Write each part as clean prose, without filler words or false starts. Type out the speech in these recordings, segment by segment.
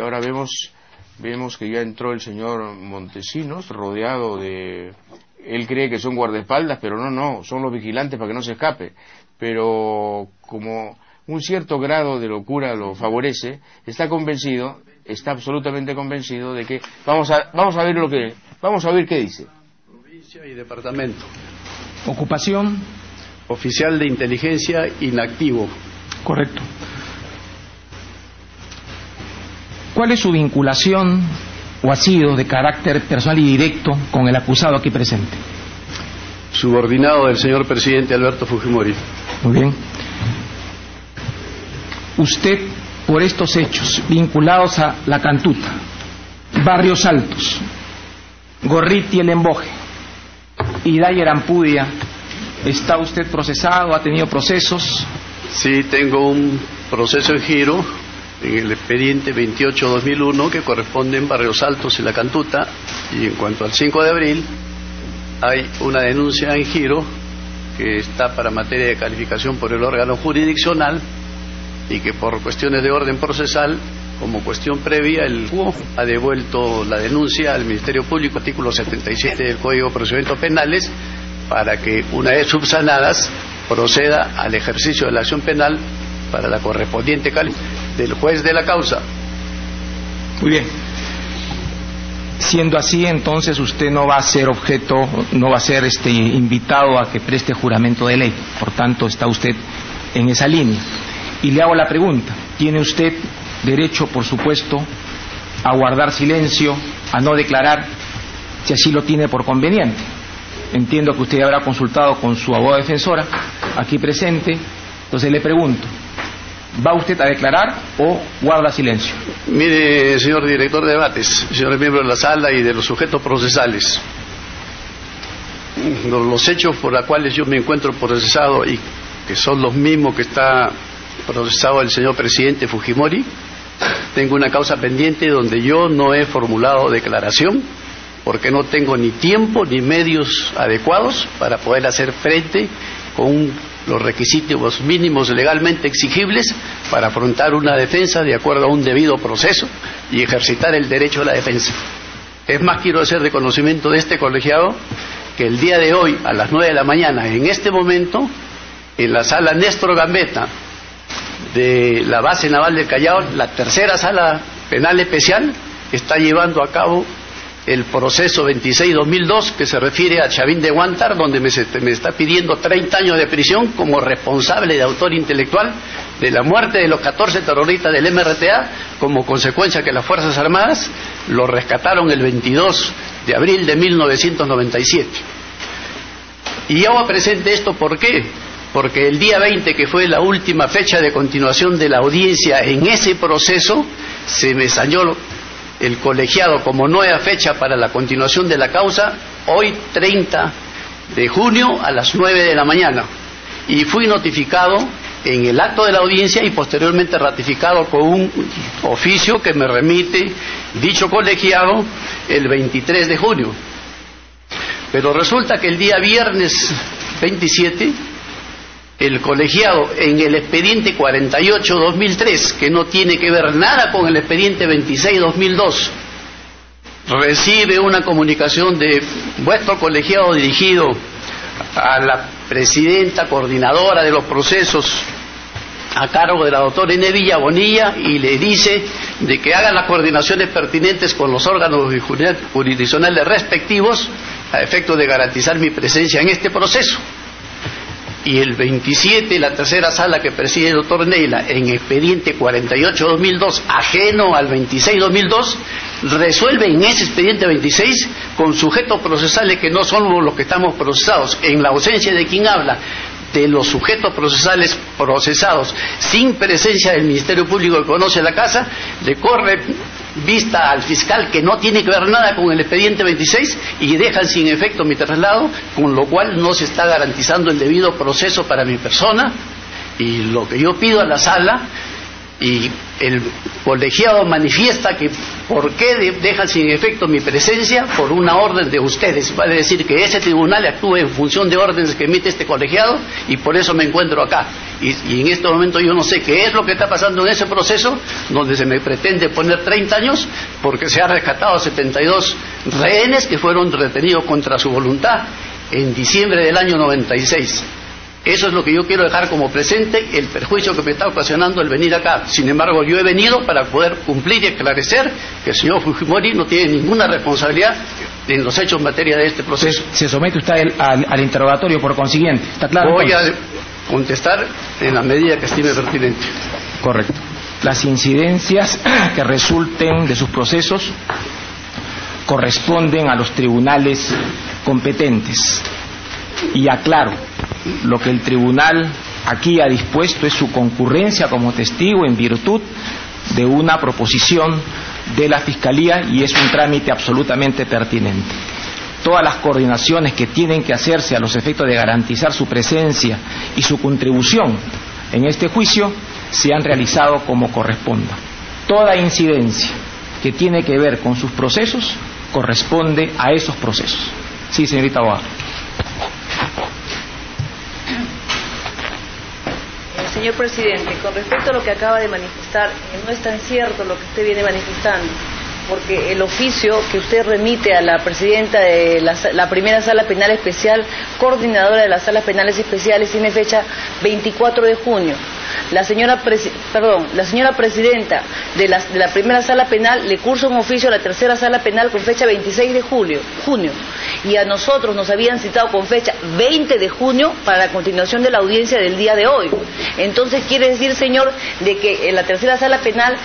ahora vemos que ya entró el señor Montesinos, rodeado de... Él cree que son guardaespaldas, pero no, son los vigilantes para que no se escape. Pero como un cierto grado de locura lo favorece, está absolutamente convencido de que... Vamos a ver qué dice. Provincia y departamento. Ocupación. Oficial de inteligencia inactivo. Correcto. ¿Cuál es su vinculación o ha sido de carácter personal y directo con el acusado aquí presente? Subordinado del señor presidente Alberto Fujimori. Muy bien. Usted, por estos hechos vinculados a La Cantuta, Barrios Altos, Gorriti El Emboje y Dyer Ampudia, ¿está usted procesado? ¿Ha tenido procesos? Sí, tengo un proceso en giro en el expediente 28-2001 que corresponde en Barrios Altos y La Cantuta, y en cuanto al 5 de abril hay una denuncia en giro que está para materia de calificación por el órgano jurisdiccional y que por cuestiones de orden procesal, como cuestión previa, el juez ha devuelto la denuncia al Ministerio Público, artículo 77 del Código de Procedimientos Penales, para que, una vez subsanadas, proceda al ejercicio de la acción penal para la correspondiente calificación del juez de la causa. Muy bien. Siendo así, entonces usted no va a ser invitado a que preste juramento de ley. Por tanto, está usted en esa línea. Y le hago la pregunta: ¿tiene usted derecho, por supuesto, a guardar silencio, a no declarar, si así lo tiene por conveniente? Entiendo que usted habrá consultado con su abogada defensora aquí presente. Entonces le pregunto: ¿va usted a declarar o guarda silencio? Mire, señor director de debates, señores miembros de la sala y de los sujetos procesales, los hechos por los cuales yo me encuentro procesado, y que son los mismos que está procesado el señor presidente Fujimori, tengo una causa pendiente donde yo no he formulado declaración porque no tengo ni tiempo ni medios adecuados para poder hacer frente con los requisitos mínimos legalmente exigibles para afrontar una defensa de acuerdo a un debido proceso y ejercitar el derecho a la defensa. Es más, quiero hacer de conocimiento de este colegiado que el día de hoy, a las 9 de la mañana, en este momento, en la sala Néstor Gambetta de la base naval del Callao, la tercera sala penal especial, está llevando a cabo el proceso 26-2002 que se refiere a Chavín de Huántar, donde me está pidiendo 30 años de prisión como responsable de autor intelectual de la muerte de los 14 terroristas del MRTA, como consecuencia que las Fuerzas Armadas lo rescataron el 22 de abril de 1997. Y hago presente esto, ¿por qué? Porque el día 20, que fue la última fecha de continuación de la audiencia en ese proceso, se me sañó el colegiado como nueva fecha para la continuación de la causa, hoy 30 de junio a las 9 de la mañana, y fui notificado en el acto de la audiencia y posteriormente ratificado con un oficio que me remite dicho colegiado el 23 de junio. Pero resulta que el día viernes 27 el colegiado, en el expediente 48-2003, que no tiene que ver nada con el expediente 26-2002, recibe una comunicación de vuestro colegiado dirigido a la presidenta coordinadora de los procesos a cargo de la doctora Inés Villa Bonilla, y le dice de que haga las coordinaciones pertinentes con los órganos jurisdiccionales respectivos a efecto de garantizar mi presencia en este proceso. Y el 27, la tercera sala que preside el doctor Neila, en expediente 48-2002, ajeno al 26-2002, resuelve en ese expediente 26 con sujetos procesales que no son los que estamos procesados, en la ausencia de quien habla, de los sujetos procesales procesados sin presencia del Ministerio Público que conoce la casa, le corre vista al fiscal que no tiene que ver nada con el expediente 26 y dejan sin efecto mi traslado, con lo cual no se está garantizando el debido proceso para mi persona. Y lo que yo pido a la sala, y el colegiado manifiesta que ¿Por qué dejan sin efecto mi presencia por una orden de ustedes? Vale decir que ese tribunal actúa en función de órdenes que emite este colegiado y por eso me encuentro acá. Y en este momento yo no sé qué es lo que está pasando en ese proceso donde se me pretende poner 30 años porque se ha rescatado 72 rehenes que fueron retenidos contra su voluntad en diciembre del año 96. Eso es lo que yo quiero dejar como presente, el perjuicio que me está ocasionando el venir acá. Sin embargo, yo he venido para poder cumplir y esclarecer que el señor Fujimori no tiene ninguna responsabilidad en los hechos en materia de este proceso. Se somete usted al interrogatorio, por consiguiente. ¿Está claro? Voy a contestar en la medida que estime pertinente. Correcto. Las incidencias que resulten de sus procesos corresponden a los tribunales competentes. Y aclaro, lo que el tribunal aquí ha dispuesto es su concurrencia como testigo en virtud de una proposición de la Fiscalía y es un trámite absolutamente pertinente. Todas las coordinaciones que tienen que hacerse a los efectos de garantizar su presencia y su contribución en este juicio se han realizado como corresponda. Toda incidencia que tiene que ver con sus procesos corresponde a esos procesos. Sí, señorita abogada. Señor presidente, con respecto a lo que acaba de manifestar, no es tan cierto lo que usted viene manifestando, porque el oficio que usted remite a la presidenta de la primera sala penal especial, coordinadora de las salas penales especiales, tiene fecha 24 de junio. La señora presidenta de la primera sala penal le cursa un oficio a la tercera sala penal con fecha 26 de junio, y a nosotros nos habían citado con fecha 20 de junio para la continuación de la audiencia del día de hoy. Entonces quiere decir, señor, de que en la tercera sala penal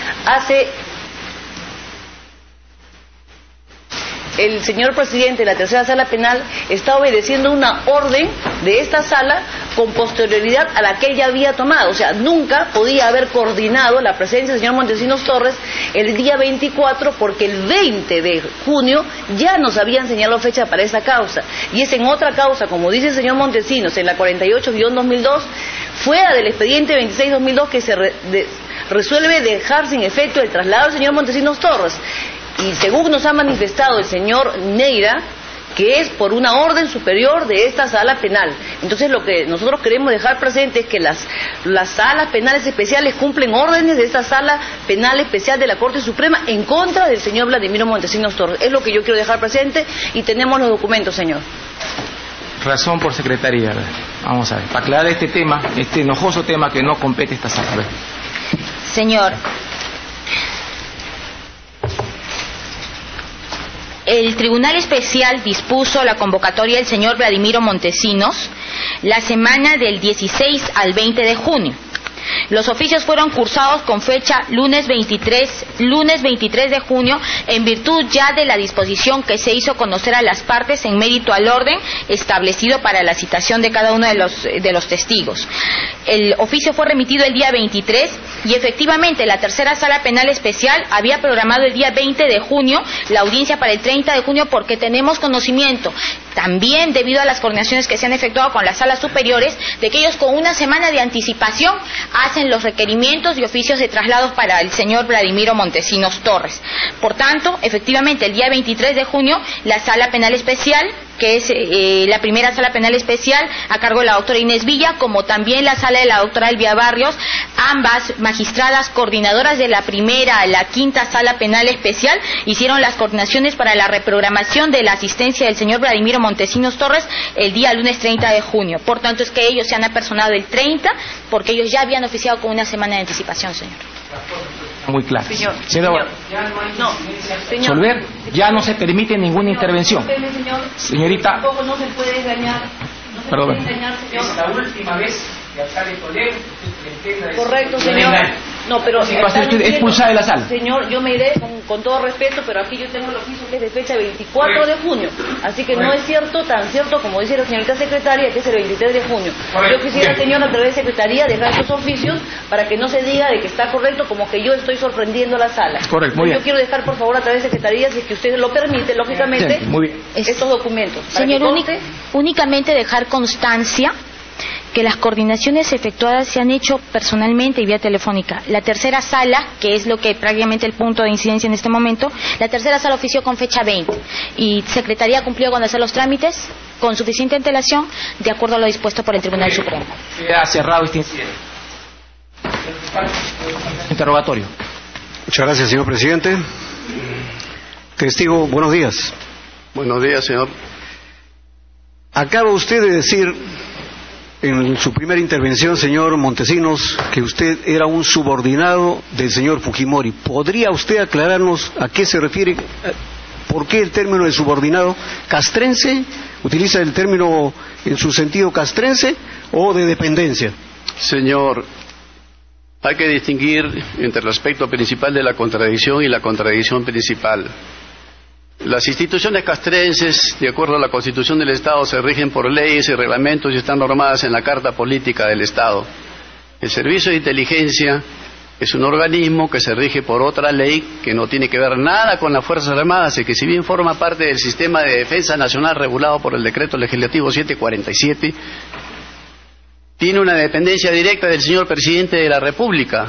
el señor presidente de la tercera sala penal está obedeciendo una orden de esta sala con posterioridad a la que él ya había tomado. O sea, nunca podía haber coordinado la presencia del señor Montesinos Torres el día 24 porque el 20 de junio ya nos habían señalado fecha para esa causa. Y es en otra causa, como dice el señor Montesinos, en la 48-2002, fuera del expediente 26-2002 que se resuelve dejar sin efecto el traslado del señor Montesinos Torres. Y según nos ha manifestado el señor Neira, que es por una orden superior de esta sala penal. Entonces lo que nosotros queremos dejar presente es que las salas penales especiales cumplen órdenes de esta sala penal especial de la Corte Suprema en contra del señor Vladimiro Montesinos Torres. Es lo que yo quiero dejar presente y tenemos los documentos, señor. Razón por secretaría, ¿verdad? Vamos a ver, para aclarar este tema, este enojoso tema que no compete esta sala. A ver. Señor, el Tribunal Especial dispuso la convocatoria del señor Vladimiro Montesinos la semana del 16 al 20 de junio. Los oficios fueron cursados con fecha lunes 23 de junio en virtud ya de la disposición que se hizo conocer a las partes en mérito al orden establecido para la citación de cada uno de los testigos. El oficio fue remitido el día 23 y efectivamente la tercera sala penal especial había programado el día 20 de junio la audiencia para el 30 de junio porque tenemos conocimiento, también debido a las coordinaciones que se han efectuado con las salas superiores, de que ellos con una semana de anticipación hacen los requerimientos y oficios de traslados para el señor Vladimiro Montesinos Torres. Por tanto, efectivamente, el día 23 de junio, la sala penal especial, que es la primera sala penal especial a cargo de la doctora Inés Villa, como también la sala de la doctora Elvia Barrios, ambas magistradas coordinadoras de la primera a la quinta sala penal especial, hicieron las coordinaciones para la reprogramación de la asistencia del señor Vladimiro Montesinos Torres el día lunes 30 de junio. Por tanto, es que ellos se han apersonado el 30 porque ellos ya habían oficiado con una semana de anticipación, señor. Muy claro. Señor, Solver, ya no se permite ninguna intervención. Señorita. Tampoco no se puede engañar. Perdón. Es la última vez que alcalde Soler. Correcto, señor. No, pero va a ser usted expulsada de la sala. Señor, yo me iré con todo respeto, pero aquí yo tengo el oficio que es de fecha 24 de junio. Así que no es cierto, tan cierto como dice la señorita secretaria, que es el 23 de junio. Yo quisiera, señor, a través de secretaría dejar estos oficios para que no se diga de que está correcto, como que yo estoy sorprendiendo a la sala. Correcto, muy bien. Yo quiero dejar, por favor, a través de secretaría, si es que usted lo permite, lógicamente, muy bien, estos documentos. Señor, únicamente dejar constancia que las coordinaciones efectuadas se han hecho personalmente y vía telefónica. La tercera sala, que es lo que prácticamente el punto de incidencia en este momento, la tercera sala ofició con fecha 20 y Secretaría ha cumplido con hacer los trámites con suficiente antelación de acuerdo a lo dispuesto por el Tribunal Supremo. Queda cerrado este incidente. Interrogatorio. Muchas gracias, señor presidente. Testigo, buenos días. Buenos días, señor. Acaba usted de decir en su primera intervención, señor Montesinos, que usted era un subordinado del señor Fujimori. ¿Podría usted aclararnos a qué se refiere? ¿Por qué el término de subordinado? ¿Castrense? ¿Utiliza el término en su sentido castrense o de dependencia? Señor, hay que distinguir entre el aspecto principal de la contradicción y la contradicción principal. Las instituciones castrenses, de acuerdo a la Constitución del Estado, se rigen por leyes y reglamentos y están normadas en la Carta Política del Estado. El Servicio de Inteligencia es un organismo que se rige por otra ley que no tiene que ver nada con las Fuerzas Armadas y que, si bien forma parte del sistema de defensa nacional regulado por el Decreto Legislativo 747, tiene una dependencia directa del señor Presidente de la República.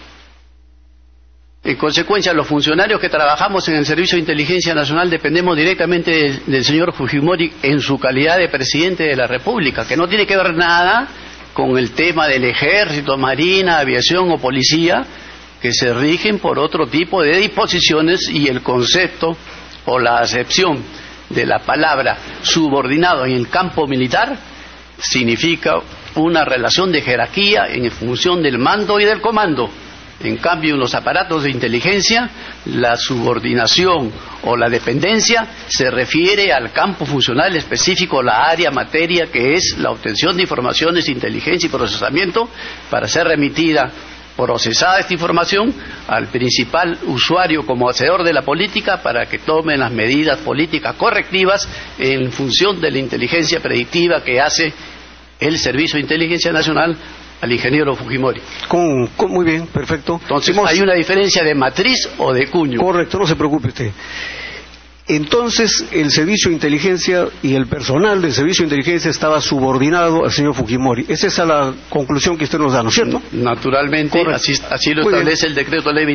En consecuencia, los funcionarios que trabajamos en el Servicio de Inteligencia Nacional dependemos directamente del señor Fujimori en su calidad de Presidente de la República, que no tiene que ver nada con el tema del Ejército, Marina, Aviación o Policía, que se rigen por otro tipo de disposiciones, y el concepto o la acepción de la palabra subordinado en el campo militar significa una relación de jerarquía en función del mando y del comando. En cambio, en los aparatos de inteligencia, la subordinación o la dependencia se refiere al campo funcional específico, la área, materia, que es la obtención de informaciones, inteligencia y procesamiento, para ser remitida, procesada esta información, al principal usuario como hacedor de la política, para que tomen las medidas políticas correctivas en función de la inteligencia predictiva que hace el Servicio de Inteligencia Nacional al ingeniero Fujimori. Muy bien, perfecto. Entonces, ¿hay una diferencia de matriz o de cuño? Correcto, no se preocupe usted. Entonces, el Servicio de Inteligencia y el personal del Servicio de Inteligencia estaba subordinado al señor Fujimori. Esa es la conclusión que usted nos da, ¿no es cierto? Naturalmente, así lo establece el Decreto Ley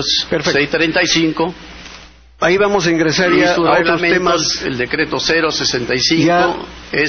25.635. Ahí vamos a ingresar ya a otros temas. El Decreto 065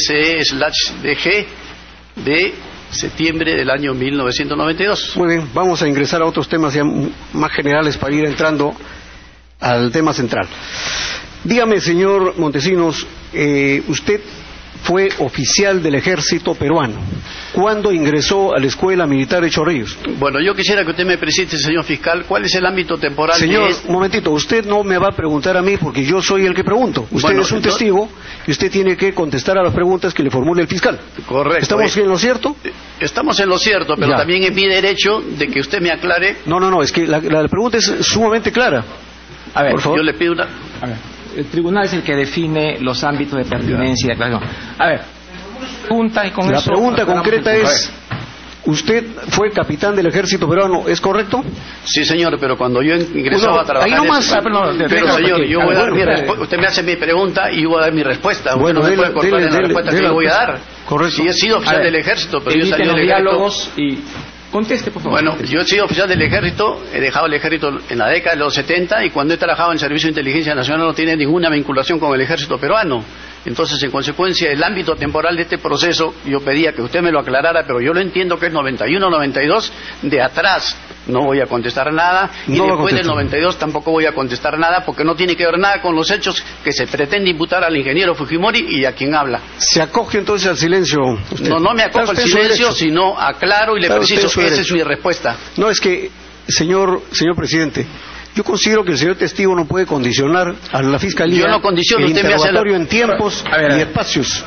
SE/DG de septiembre del año 1992. Muy bien, vamos a ingresar a otros temas ya más generales para ir entrando al tema central. Dígame, señor Montesinos, usted fue oficial del Ejército peruano. ¿Cuándo ingresó a la Escuela Militar de Chorrillos? Bueno, yo quisiera que usted me precise, señor fiscal, ¿cuál es el ámbito temporal? Señor, un momentito, usted no me va a preguntar a mí porque yo soy el que pregunto. Usted es un testigo y usted tiene que contestar a las preguntas que le formule el fiscal. Correcto. ¿Estamos en lo cierto? Estamos en lo cierto, pero también es mi derecho de que usted me aclare. No, es que la pregunta es sumamente clara. A ver, por favor. Yo le pido una... A ver, el tribunal es el que define los ámbitos de pertinencia y de aclaración. A ver, pregunta y con la eso... La pregunta concreta es... ¿Usted fue capitán del Ejército peruano, es correcto? Sí, señor, pero cuando yo ingresaba a trabajar... Ahí nomás... Pero señor, yo voy a dar mi respuesta. Usted me hace mi pregunta y yo voy a dar mi respuesta. Bueno, usted no me puede cortar en la respuesta que yo voy a dar. Correcto. Sí, he sido oficial del Ejército, pero yo salí del Ejército... diálogos y... Conteste, por favor. Bueno, yo he sido oficial del Ejército, he dejado el Ejército en la década de los 70 y cuando he trabajado en el Servicio de Inteligencia Nacional no tiene ninguna vinculación con el Ejército peruano. Entonces, en consecuencia, el ámbito temporal de este proceso, yo pedía que usted me lo aclarara, pero yo lo entiendo que es 91-92, de atrás no voy a contestar nada, y después del 92 tampoco voy a contestar nada, porque no tiene que ver nada con los hechos que se pretende imputar al ingeniero Fujimori y a quien habla. ¿Se acoge entonces al silencio usted? No me acojo al silencio, sino aclaro y le preciso que esa es mi respuesta. No, es que, señor presidente, yo considero que el señor testigo no puede condicionar a la Fiscalía yo no condiciono, el usted me hace en tiempos y espacios.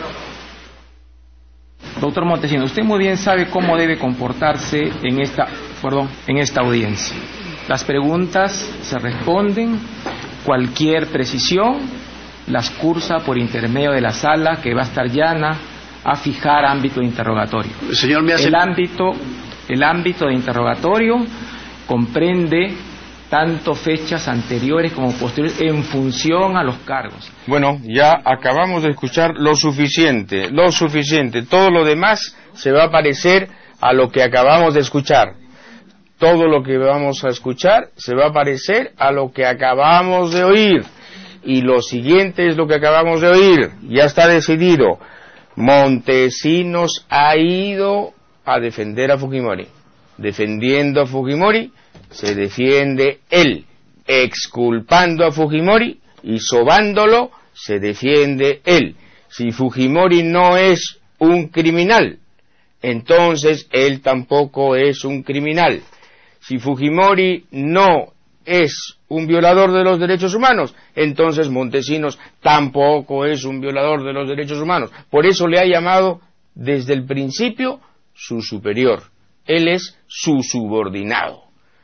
Doctor Montesinos, usted muy bien sabe cómo debe comportarse en esta audiencia. Las preguntas se responden, cualquier precisión las cursa por intermedio de la sala, que va a estar llana a fijar ámbito de interrogatorio. Señor, el ámbito de interrogatorio comprende tanto fechas anteriores como posteriores, en función a los cargos. Bueno, ya acabamos de escuchar lo suficiente. Todo lo demás se va a parecer a lo que acabamos de escuchar. Todo lo que vamos a escuchar se va a parecer a lo que acabamos de oír. Y lo siguiente es lo que acabamos de oír. Ya está decidido. Montesinos ha ido a defender a Fujimori. Defendiendo a Fujimori, se defiende él. Exculpando a Fujimori y sobándolo, se defiende él. Si Fujimori no es un criminal, entonces él tampoco es un criminal. Si Fujimori no es un violador de los derechos humanos, entonces Montesinos tampoco es un violador de los derechos humanos. Por eso le ha llamado desde el principio su superior. Él es su subordinado.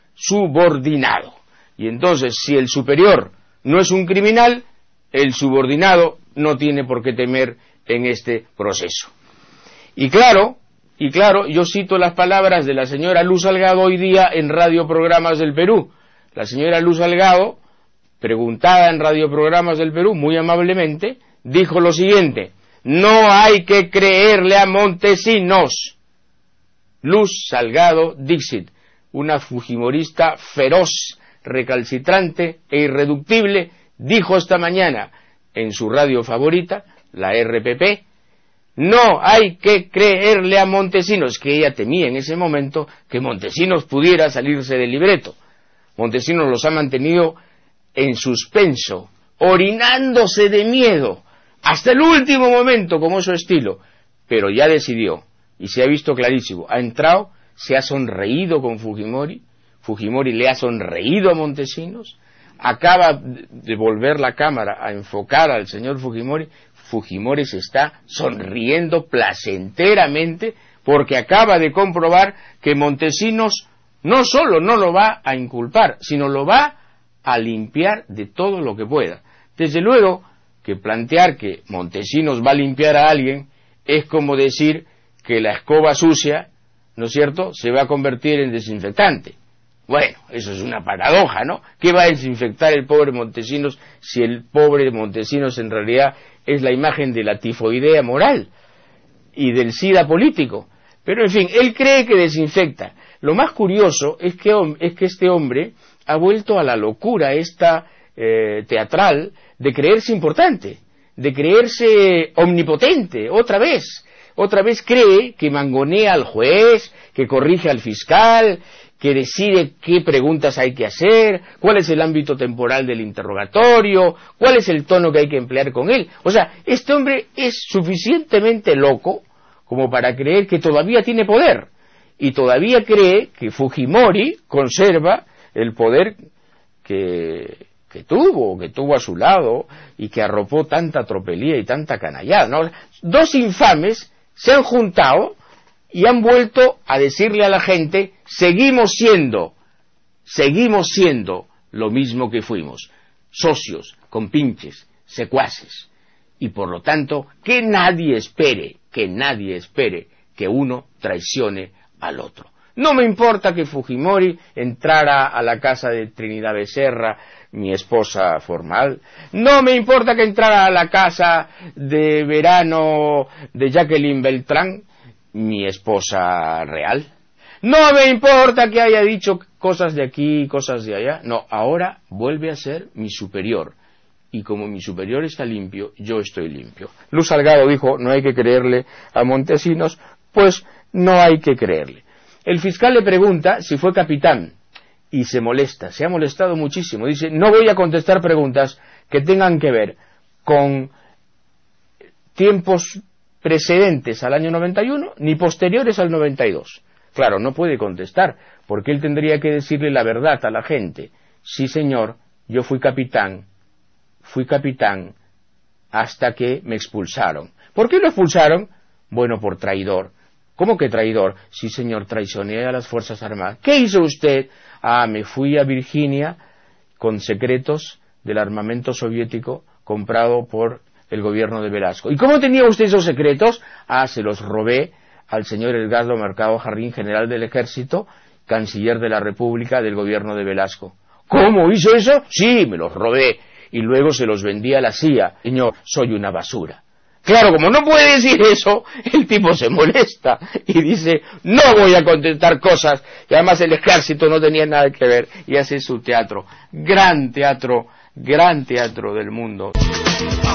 Y entonces, si el superior no es un criminal, el subordinado no tiene por qué temer en este proceso. Y claro, yo cito las palabras de la señora Luz Salgado hoy día en Radioprogramas del Perú. La señora Luz Salgado, preguntada en Radioprogramas del Perú, muy amablemente, dijo lo siguiente: no hay que creerle a Montesinos. Luz Salgado Dixit, una fujimorista feroz, recalcitrante e irreductible, dijo esta mañana en su radio favorita, la RPP, no hay que creerle a Montesinos, que ella temía en ese momento que Montesinos pudiera salirse del libreto. Montesinos los ha mantenido en suspenso, orinándose de miedo, hasta el último momento, como es su estilo, pero ya decidió, y se ha visto clarísimo, ha entrado, se ha sonreído con Fujimori, Fujimori le ha sonreído a Montesinos, acaba de volver la cámara a enfocar al señor Fujimori, Fujimori se está sonriendo placenteramente porque acaba de comprobar que Montesinos no solo no lo va a inculpar, sino lo va a limpiar de todo lo que pueda. Desde luego que plantear que Montesinos va a limpiar a alguien es como decir que la escoba sucia, ¿no es cierto?, se va a convertir en desinfectante. Bueno, eso es una paradoja, ¿no? ¿Qué va a desinfectar el pobre Montesinos si el pobre Montesinos en realidad es la imagen de la tifoidea moral y del SIDA político? Pero en fin, él cree que desinfecta. Lo más curioso es que este hombre ha vuelto a la locura esta teatral de creerse importante, de creerse omnipotente, otra vez cree que mangonea al juez, que corrige al fiscal, que decide qué preguntas hay que hacer, cuál es el ámbito temporal del interrogatorio, cuál es el tono que hay que emplear con él. O sea, este hombre es suficientemente loco como para creer que todavía tiene poder, y todavía cree que Fujimori conserva el poder que tuvo a su lado y que arropó tanta tropelía y tanta canallada, ¿no? Dos infames se han juntado y han vuelto a decirle a la gente, seguimos siendo lo mismo que fuimos, socios, compinches, secuaces, y por lo tanto que nadie espere que uno traicione al otro. No me importa que Fujimori entrara a la casa de Trinidad Becerra, mi esposa formal. No me importa que entrara a la casa de verano de Jacqueline Beltrán, mi esposa real. No me importa que haya dicho cosas de aquí, cosas de allá. No, ahora vuelve a ser mi superior. Y como mi superior está limpio, yo estoy limpio. Luz Salgado dijo, no hay que creerle a Montesinos, pues no hay que creerle. El fiscal le pregunta si fue capitán y se ha molestado muchísimo. Dice, no voy a contestar preguntas que tengan que ver con tiempos precedentes al año 91 ni posteriores al 92. Claro, no puede contestar, porque él tendría que decirle la verdad a la gente. Sí, señor, yo fui capitán hasta que me expulsaron. ¿Por qué lo expulsaron? Bueno, por traidor. ¿Cómo que traidor? Sí, señor, traicioné a las Fuerzas Armadas. ¿Qué hizo usted? Me fui a Virginia con secretos del armamento soviético comprado por el gobierno de Velasco. ¿Y cómo tenía usted esos secretos? Se los robé al señor Edgardo Mercado Jarrín, general del Ejército, canciller de la República del gobierno de Velasco. ¿Cómo hizo eso? Sí, me los robé y luego se los vendí a la CIA. Señor, soy una basura. Claro, como no puede decir eso, el tipo se molesta y dice, no voy a contestar cosas, y además el ejército no tenía nada que ver, y hace su teatro, gran teatro del mundo.